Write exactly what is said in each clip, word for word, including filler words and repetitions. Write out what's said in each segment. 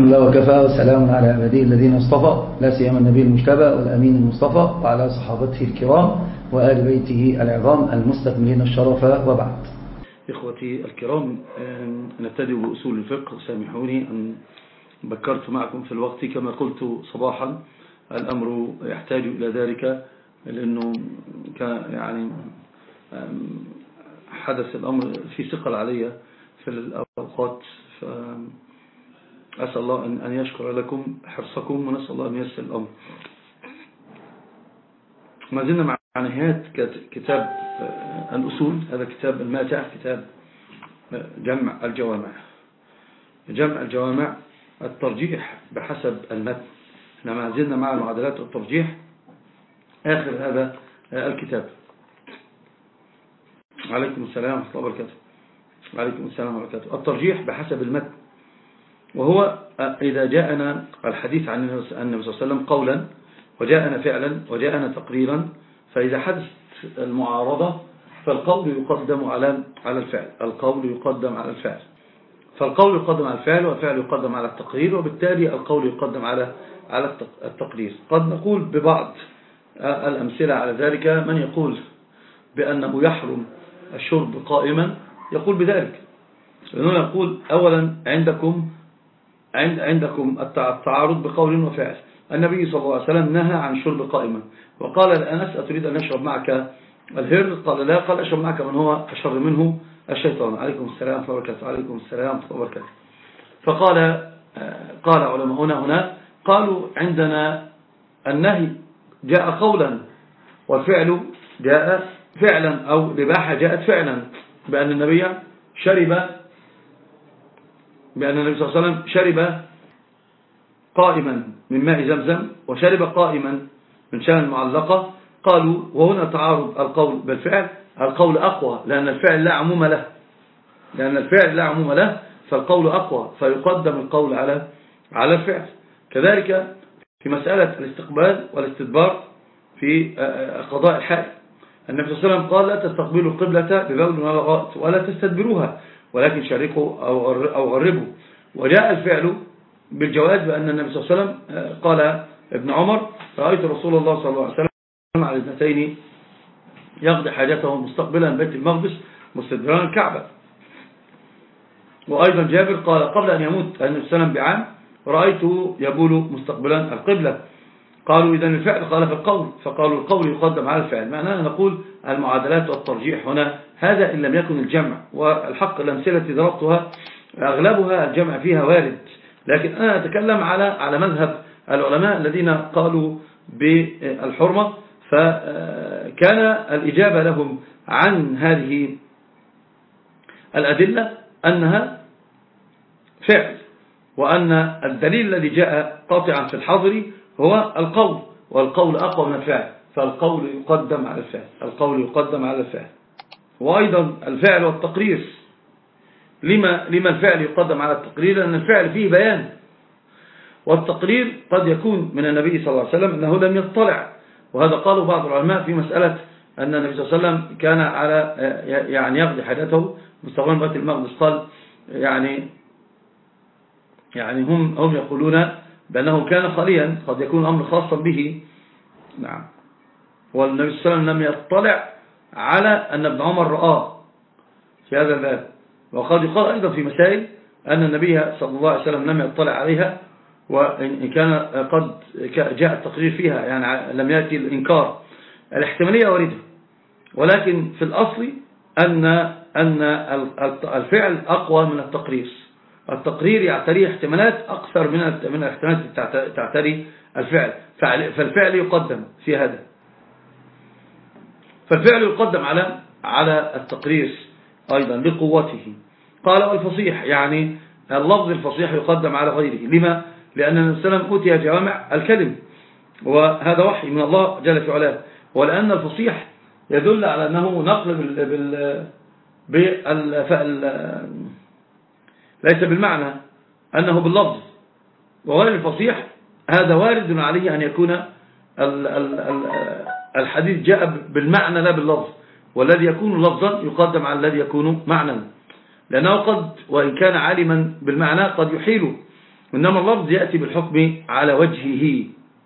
الحمد لله وكفى وسلام على عباده الذين اصطفى لا سيما النبي المجتبى والأمين المصطفى وعلى صحابته الكرام وآل بيته العظام المستكملين الشرف، وبعد. إخوتي الكرام، نبتدئ بأصول الفقه. سامحوني أن بكرت معكم في الوقت كما قلت صباحا، الأمر يحتاج إلى ذلك لأنه يعني حدث الأمر في ثقل علي في الأوقات، فأسأل الله أن يشكر لكم حرصكم ونسأل الله أن ييسر الأمر. ما زلنا مع نهاية كتاب الأصول، هذا كتاب الماتع، كتاب جمع الجوامع. جمع الجوامع الترجيح بحسب المتن. احنا ما زلنا مع معادلات الترجيح آخر هذا الكتاب. عليكم السلام ورحمة الله وبركاته. عليكم السلام ورحمة الله وبركاته. الترجيح بحسب المتن، وهو إذا جاءنا الحديث عن النبي صلى الله عليه وسلم قولا وجاءنا فعلا وجاءنا تقريرا، فإذا حدث المعارضة فالقول يقدم على على الفعل. القول يقدم على الفعل فالقول يقدم على الفعل، والفعل يقدم على التقرير، وبالتالي القول يقدم على على التقرير. قد نقول ببعض الأمثلة على ذلك. من يقول بأنه يحرم الشرب قائما يقول بذلك، لأنه يقول أولا عندكم عند عندكم التعارض بقول وفعل. النبي صلى الله عليه وسلم نهى عن الشرب قائما، وقال لأنس أتريد أن أشرب معك الهر؟ قال لا. قال أشرب معك من هو أشر منه الشيطان. عليكم السلام ورحمة الله وبركاته. عليكم السلام ورحمة الله وبركاته. فقال قال علماؤنا هنا قالوا عندنا النهي جاء قولا، والفعل جاء فعلا، أو الإباحة جاءت فعلا، بأن النبي شرب بأن النبي صلى الله عليه وسلم شرب قائما من ماء زمزم، وشرب قائما من شان المعلقة. قالوا وهنا تعارض القول بالفعل. القول أقوى لأن الفعل لا عموم له لأن الفعل لا عموم له فالقول أقوى، فيقدم القول على على الفعل. كذلك في مسألة الاستقبال والاستدبار في قضاء الحاج، النبي صلى الله عليه وسلم قال لا تستقبلوا القبلة ببول ولا غائط ولا تستدبروها، ولكن شاركوا أو غربوا. وجاء الفعل بالجواز، بأن النبي صلى الله عليه وسلم قال ابن عمر رأيت رسول الله صلى الله عليه وسلم على اثنتين يقضي حاجته مستقبلا بيت المقدس مستدبرا الكعبة. وأيضا جابر قال قبل أن يموت النبي صلى الله عليه وسلم بعام رأيته يبول مستقبلا القبلة. قالوا إذن الفعل قال في القول، فقالوا القول يقدم على الفعل. معناها نقول المعادلات والترجيح هنا هذا إن لم يكن الجمع. والحق الأمثلة التي ضربتها أغلبها الجمع فيها وارد، لكن أنا أتكلم على على مذهب العلماء الذين قالوا بالحرمة. فكان الإجابة لهم عن هذه الأدلة أنها فعل، وأن الدليل الذي جاء قاطعا في الحظر هو القول، والقول أقوى من الفعل، فالقول يقدم على الفعل. القول يقدم على الفعل. وأيضا الفعل والتقرير. لما لما الفعل يقدم على التقرير؟ لأن الفعل فيه بيان، والتقرير قد يكون من النبي صلى الله عليه وسلم أنه لم يطلع. وهذا قالوا بعض العلماء في مسألة أن النبي صلى الله عليه وسلم كان على يعني يقضي حاجته مستقبلا بيت المقدس. قال يعني يعني هم هم يقولون بأنه كان خاليا، قد يكون الأمر خاصا به. نعم. والنبي صلى الله عليه وسلم لم يطلع على أن ابن عمر رآه في هذا الباب. وقد يقال أيضا في مسائل أن النبي صلى الله عليه وسلم لم يطلع عليها، وإن كان قد جاء التقرير فيها يعني لم يأتي الإنكار. الاحتمالية واردة، ولكن في الأصل أن أن الفعل أقوى من التقرير. التقرير يعتريه احتمالات أكثر من من الاحتمالات تعتري الفعل، فالفعل يقدم في هذا. فالفعل يقدم على على التقرير أيضا لقوته. قال والفصيح، يعني اللفظ الفصيح يقدم على غيره. لما؟ لأن النبي صلى الله عليه وسلم أوتي جوامع الكلم، وهذا وحي من الله جل في علاه. ولأن الفصيح يدل على أنه نقل بال بال ليس بالمعنى أنه باللفظ. وغير الفصيح هذا وارد عليه أن يكون الحديث جاء بالمعنى لا باللفظ، والذي يكون لفظا يقدم على الذي يكون معنى، لأنه قد وإن كان عالما بالمعنى قد يحيل إنما اللفظ يأتي بالحكم على وجهه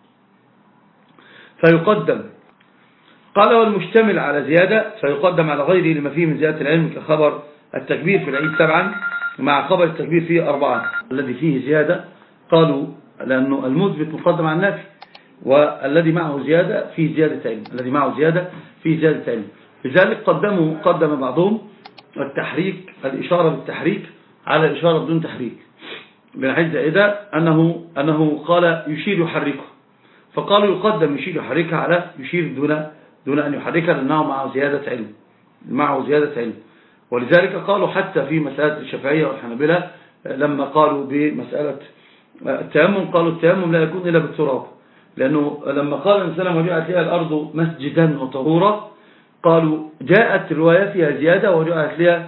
فيقدم. قال والمشتمل على زيادة فيقدم على غيره لما فيه من زيادة العلم كخبر التكبير في العيد سبعا مع خبر التكبير فيه أربعا. الذي فيه زيادة قالوا لأنه المثبت مقدم على النافي، والذي معه زيادة فيه زيادة علم، الذي معه زيادة فيه زيادة علم. لذلك قدموا قدم بعضهم التحريك، الإشارة بالتحريك على الإشارة بدون تحريك، من حيث زائدة أنه, أنه قال يشير يحركه، فقالوا يقدم يشير يحركها على يشير دون دون أن يحركها لأنه معه زيادة علم، معه زيادة علم. ولذلك قالوا حتى في مسألة الشافعية والحنابلة لما قالوا بمسألة التيمم قالوا التيمم لا يكون إلا بالتراب، لأنه لما قال الإنسان وجاءت لها الأرض مسجدا وطهورا قالوا جاءت رواية فيها زيادة وجاءت لها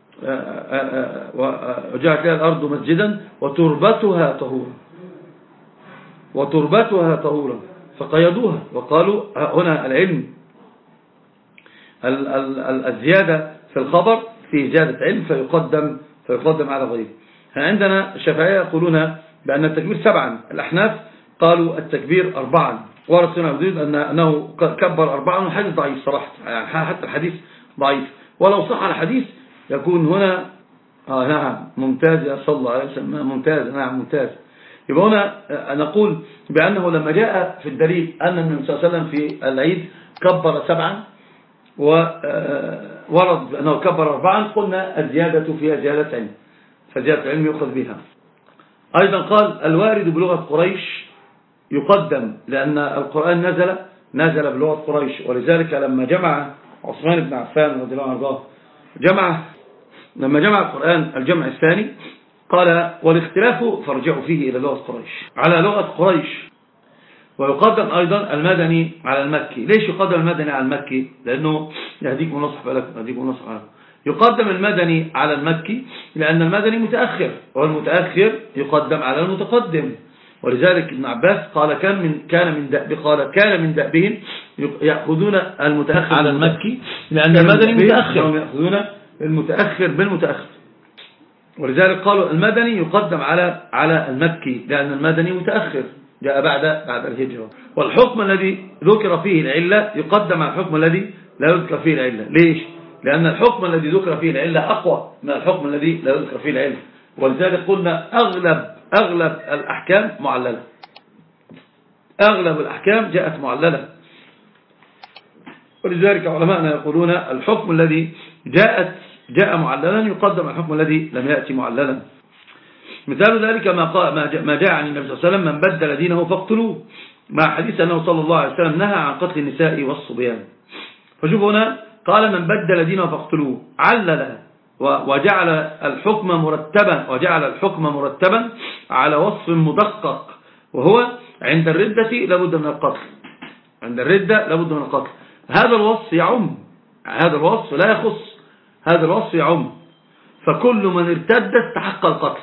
وجاءت لها الأرض مسجدا وتربتها طهورا وتربتها طهورا فقيدوها وقالوا هنا العلم الزيادة في الخبر في زيادة علم فيقدم فيقدم على غيره. عندنا الشافعية يقولون بأن التكبير سبعا، الأحناف قالوا التكبير أربعا، ورسولنا يقول أنه كبر أربعا، وحديث ضعيف صراحة، يعني حتى الحديث ضعيف، ولو صح الحديث يكون هنا آه نعم ممتاز يا صلى الله عليه وسلم ممتاز نعم ممتاز. يبقى هنا نقول بأنه لما جاء في الدليل أن النبي صلى الله عليه وسلم في العيد كبر سبعا وورد بأنه كبر أربعا قلنا الزيادة فيها زيادة علم، فزيادة العلم يؤخذ بها. أيضا قال الوارد بلغة قريش يقدم لأن القرآن نزل نزل بلغة قريش، ولذلك لما جمع عثمان بن عفان رضي الله عنه جمع لما جمع القرآن الجمع الثاني قال والاختلاف فارجعوا فيه إلى لغة قريش على لغة قريش. ويقدم أيضا المدني على المكي. ليش يقدم المدني على المكي؟ لأنه يهديكم نصح لكم يهديكم نصح لكم. يقدم المدني على المكي لأن المدني متأخر، والمتأخر يقدم على المتقدم. ولذلك ابن عباس قال كان من كان من دأب قال كان من دأبهم يأخذون المتأخر على المكي لأن المدني متأخر، يأخذون المتأخر بالمتأخر. ولذلك قالوا المدني يقدم على على المكي لأن المدني متأخر جاء بعد بعد الهجرة. والحكم الذي ذكر فيه العلة يقدم على الحكم الذي لا يذكر فيه العلة. ليش؟ لأن الحكم الذي ذكر فيه العلة أقوى من الحكم الذي لا يذكر فيه العلة. ولذلك قلنا أغلب أغلب الأحكام معللة، أغلب الأحكام جاءت معللة. ولذلك علماءنا يقولون الحكم الذي جاءت جاء معللا يقدم الحكم الذي لم يأتي معللا. مثال ذلك ما قال ما جاء عن النبي صلى الله عليه وسلم من بدل دينه فاقتلوه، مع حديث أنه صلى الله عليه وسلم نهى عن قتل النساء والصبيان. فشوف هنا قال من بدل دينه فاقتلوه، علل وجعل الحكم مرتبا وجعل الحكم مرتبا على وصف مدقق، وهو عند الردة لابد من القتل، عند الردة لابد من القتل. هذا الوصف يعم، هذا الوصف لا يخص، هذا الوصف يعم، فكل من ارتد استحق القتل.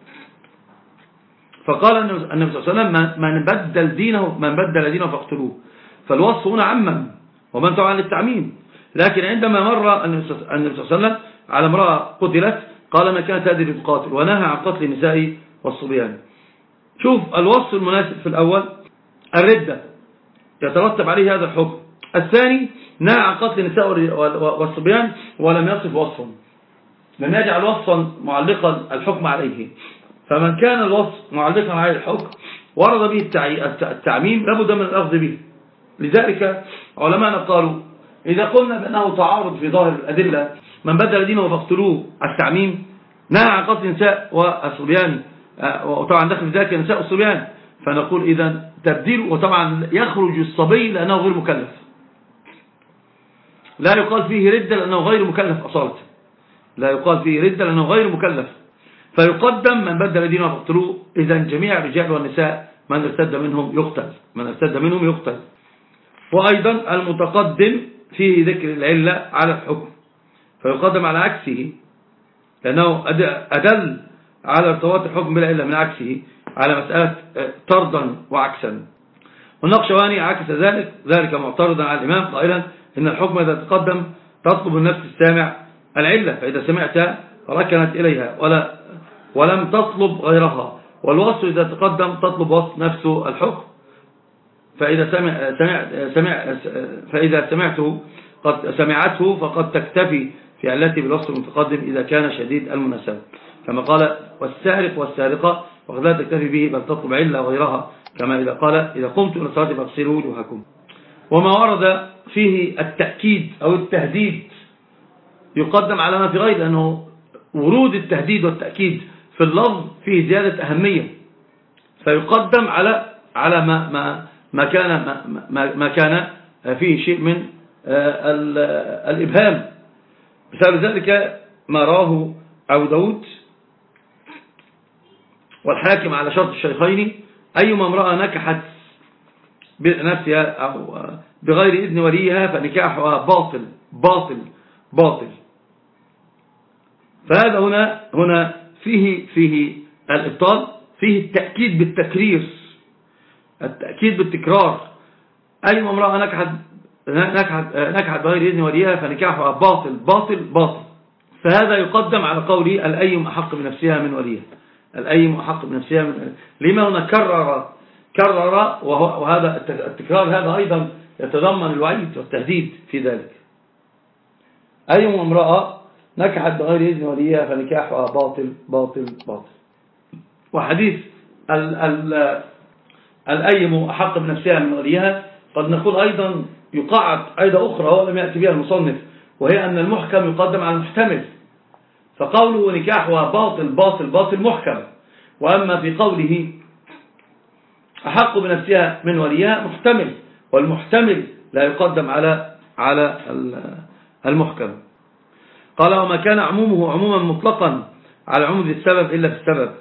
فقال النبي صلى الله عليه وسلم من بدل دينه من بدل دينه فاقتلوه، فالوصف هنا عمم ومن طبعا للتعميم. لكن عندما مر النبي صلى الله عليه وسلم على امرأة قتلت قال ما كانت هذه تقاتل ونهى عن قتل النساء والصبيان. شوف الوصف المناسب في الأول الردة يترتب عليه هذا الحكم، الثاني نهى عن قتل النساء والصبيان ولم يصف وصفا، لم يجعل وصفا معلقا الحكم عليه. فمن كان الوصف معلقا عليه الحكم ورد به التعميم لابد من الأخذ به. لذلك علماءنا قالوا إذا قلنا بأنه تعارض في ظاهر الأدلة من بدل دينه فاقتلوه التعميم، نهى عن قتل النساء والصبيان وطبعا داخل في ذلك النساء والصبيان، فنقول إذا تبديل، وطبعا يخرج الصبي لأنه غير مكلف، لا يقال فيه ردة لأنه غير مكلف أصالة، لا يقال فيه ردة لأنه غير مكلف، فيقدم من بدل دينه فاقتلوه. إذا جميع الرجال والنساء من ارتد منهم يقتل، من ارتد منهم يقتل. وأيضا المتقدم فيه ذكر العلة على الحكم فيقدم على عكسه، لأنه أدل على ارتباط الحكم بالعلة من عكسه على مسألة طردا وعكسا. والنقشواني عكس ذلك ذلك معترضا على الإمام قائلا إن الحكم إذا تقدم تطلب النفس السامع العلة، فإذا سمعت ركنت إليها ولا ولم تطلب غيرها، والوصف إذا تقدم تطلب وصف نفسه الحكم، فإذا سمع سمع سمع فإذا سمعته قد سمعته فقد تكتفي في علته بالوصف المتقدم إذا كان شديد المناسبة، كما قال والسارق والسارقة وقد لا تكتفي به بل تطلب علة غيرها، كما إذا قال إذا قمت إلى الصلاة فاغسلوا وجوهكم. وما ورد فيه التأكيد أو التهديد يقدم على ما في غير، لأنه ورود التهديد والتأكيد في اللفظ فيه زيادة أهمية، فيقدم على على ما ما ما كان ما, ما كان فيه شيء من الإبهام. بسبب ذلك ما راه أبو داود والحاكم على شرط الشيخين أيما امرأة نكحت بنفسها أو بغير إذن وليها فنكاحها باطل باطل باطل. فهذا هنا هنا فيه فيه الإبطال، فيه التأكيد بالتكرير، التأكيد بالتكرار. أيما امرأة نكحت نكحت نكحت بغير إذن وليها فنكاحها باطل باطل باطل. فهذا يقدم على قوله الأيم أحق بنفسها من وليها، الأيم أحق بنفسها من لما هنا كرر كرر وهذا التكرار هذا أيضا يتضمن الوعيد والتهديد في ذلك. أيما امرأة نكحت بغير إذن وليها فنكاحها باطل باطل باطل. وحديث ال ال الأيم أحق بنفسها من وليها قد نقول أيضا يقعد عيدة أخرى ولم يأتي بها المصنف، وهي أن المحكم يقدم على المحتمل، فقوله نكاحها باطل باطل باطل محكم، وأما في قوله أحق بنفسها من وليها محتمل، والمحتمل لا يقدم على على المحكم. قال وما كان عمومه عموما مطلقا على عموم السبب إلا في السبب،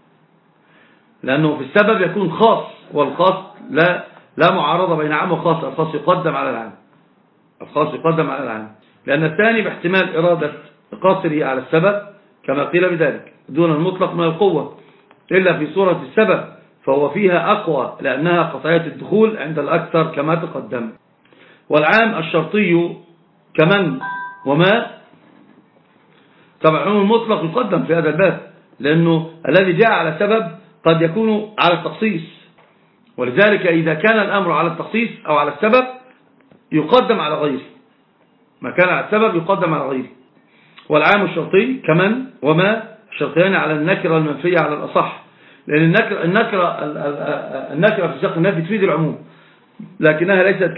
لأنه في السبب يكون خاص، والخاص لا لا معارضة بين عام وخاص، الخاص يقدم على العام، الخاص يقدم على العام، لأن الثاني باحتمال إرادة قاصره على السبب كما قيل بذلك دون المطلق من القوة، إلا في صورة السبب فهو فيها أقوى لأنها قطعية الدخول عند الأكثر كما تقدم. والعام الشرطي كمن وما طبعا المطلق يقدم في هذا الباب، لأنه الذي جاء على سبب قد يكون على التخصيص، ولذلك إذا كان الأمر على التخصيص أو على السبب يقدم على غيره، ما كان على السبب يقدم على غيره. والعام الشرطي كمن وما شرطيان على النكرة المنفية على الأصح، لأن النكرة, النكرة, النكرة في سياق النفي تفيد العموم، لكنها ليست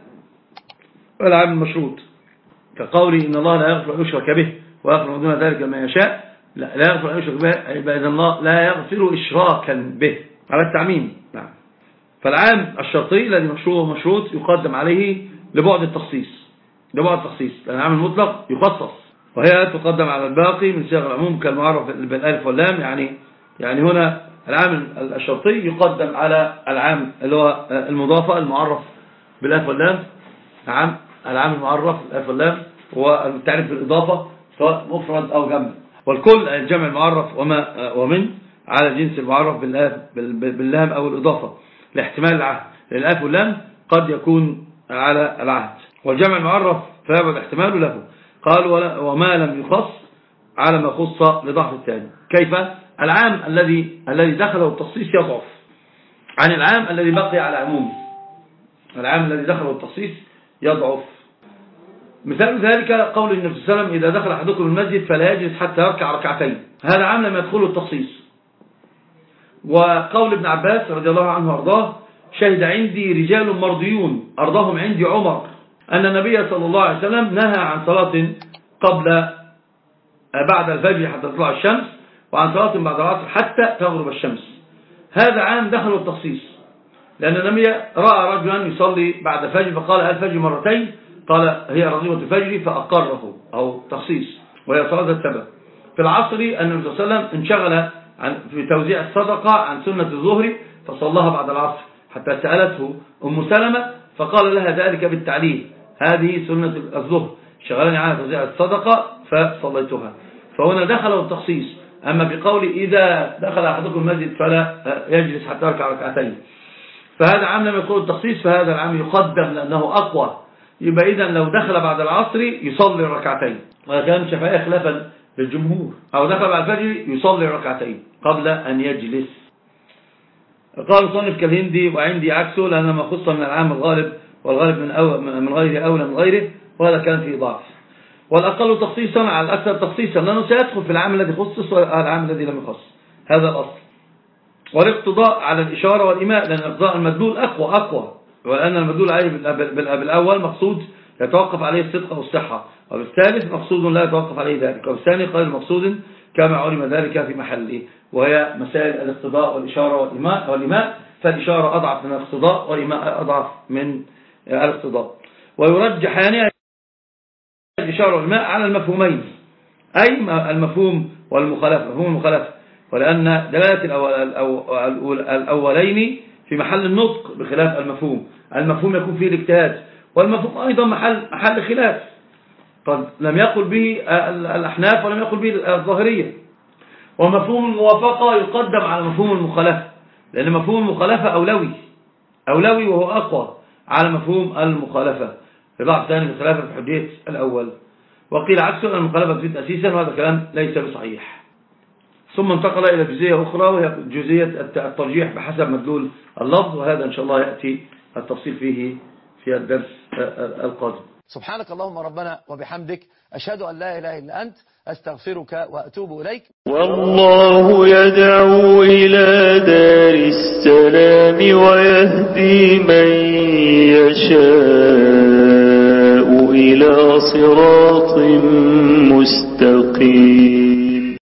كالعام المشروط، كقولي إن الله لا يغفر أن يشرك به ويغفر دون ذلك ما يشاء، لا, لا يغفر أن يشرك به إذن الله لا يغفر إشراكا به على التعميم. نعم. فالعام الشرطي الذي مشروط ومشروط يقدم عليه لبعد التخصيص، لبعد التخصيص، لأن العام المطلق يخصص، وهي تقدم على الباقي من صيغ العموم كالمعرف بالالف واللام. يعني يعني هنا العام الشرطي يقدم على العام اللي هو المضافة المعرف بالالف واللام، نعم، العام المعرف بالالف واللام والتعريف بالإضافة سواء مفرد أو جمع، والكل الجمع المعرف وما ومن على جنس المعرف باللام أو الإضافة لاحتمال العهد، لأن الالف واللام قد يكون على العهد، والجمع المعرف فيبعد احتماله له. قالوا وما لم يخص على ما خص لضعف الثاني. كيف؟ العام الذي الذي دخله التخصيص يضعف عن العام الذي بقي على عمومه، العام الذي دخله التخصيص يضعف. مثال ذلك قول النبي صلى الله عليه وسلم إذا دخل أحدكم المسجد فلا يجلس حتى يركع ركعتين، هذا عام لم يدخله التخصيص. وقول ابن عباس رضي الله عنه وارضاه شهد عندي رجال مرضيون أرضاهم عندي عمر أن النبي صلى الله عليه وسلم نهى عن صلاة قبل بعد الفجر حتى تطلع الشمس، وعن صلاة بعد العصر حتى تغرب الشمس. هذا عام دخل التخصيص، لأن النبي رأى رجلا يصلي بعد الفجر فقال الفجر مرتين، قال هي رغيبة الفجر فأقره، أو تخصيص، وهي صلاة السبب. في العصر النبي صلى الله عليه وسلم انشغل عن في توزيع الصدقة عن سنة الظهر فصلاها بعد العصر، حتى سألته أم سلمة فقال لها ذلك بالتعليل هذه سنة الظهر شغلني عنها توزيع الصدقة فصليتها. فهنا دخله التخصيص. أما بقول إذا دخل أحدكم المسجد فلا يجلس حتى يركع ركعتين، فهذا عام لم يكن التخصيص، فهذا العام يقدم لأنه أقوى. يبقى إذن لو دخل بعد العصر يصلي ركعتين، وكان الشافعي خلافا للجمهور، أو دخل بعد الفجر يصلي ركعتين قبل أن يجلس. قال صنف كالهندي وعندي عكسه، لأن ما خص من العام الغالب والغالب من, أو من غيره أولى من غيره، وهذا كان فيه ضعف. والأقل تخصيصا على الأكثر تخصيصا، لأنه سيدخل في العام الذي خصص والعام الذي لم يخص، هذا الأصل. والاقتضاء على الإشارة والإيماء، لأن اقتضاء المدلول أقوى أقوى ولأن المدلول عليه بالأول مقصود يتوقف عليه الصدق والصحة، وبالثالث مقصود لا يتوقف عليه ذلك، وبالثاني غير مقصود كما علم ذلك في محله، وهي مسائل الاقتضاء والإشارة والإيماء, والإيماء فالإشارة أضعف من الاقتضاء والإيماء أضعف من الاقتضاء. ويرجحان الإشارة والإيماء على المفهومين، أي المفهوم والمخالفة، مفهوم المخالفة، ولأن دلالة الأولين في محل النطق بخلاف المفهوم. المفهوم يكون فيه الاجتهاد، والمفهوم أيضا محل محل خلاف، قد لم يقل به الأحناف ولم يقل به الظاهرية. ومفهوم الموافقة يقدم على مفهوم المخالفة، لأن مفهوم المخالفة أولوي أولوي وهو أقوى على مفهوم المخالفة لضعف ثاني بخلاف في حجية الأول. وقيل عكسه أن المخالفة تفيد أسيسا، وهذا كلام ليس بصحيح. ثم انتقل إلى جزئية أخرى وهي جزئية الترجيح بحسب مدلول اللفظ، وهذا إن شاء الله يأتي التفصيل فيه في الدرس القادم. سبحانك اللهم ربنا وبحمدك، أشهد أن لا إله إلا أنت، أستغفرك وأتوب إليك. والله يدعو إلى دار السلام ويهدي من يشاء إلى صراط مستقيم.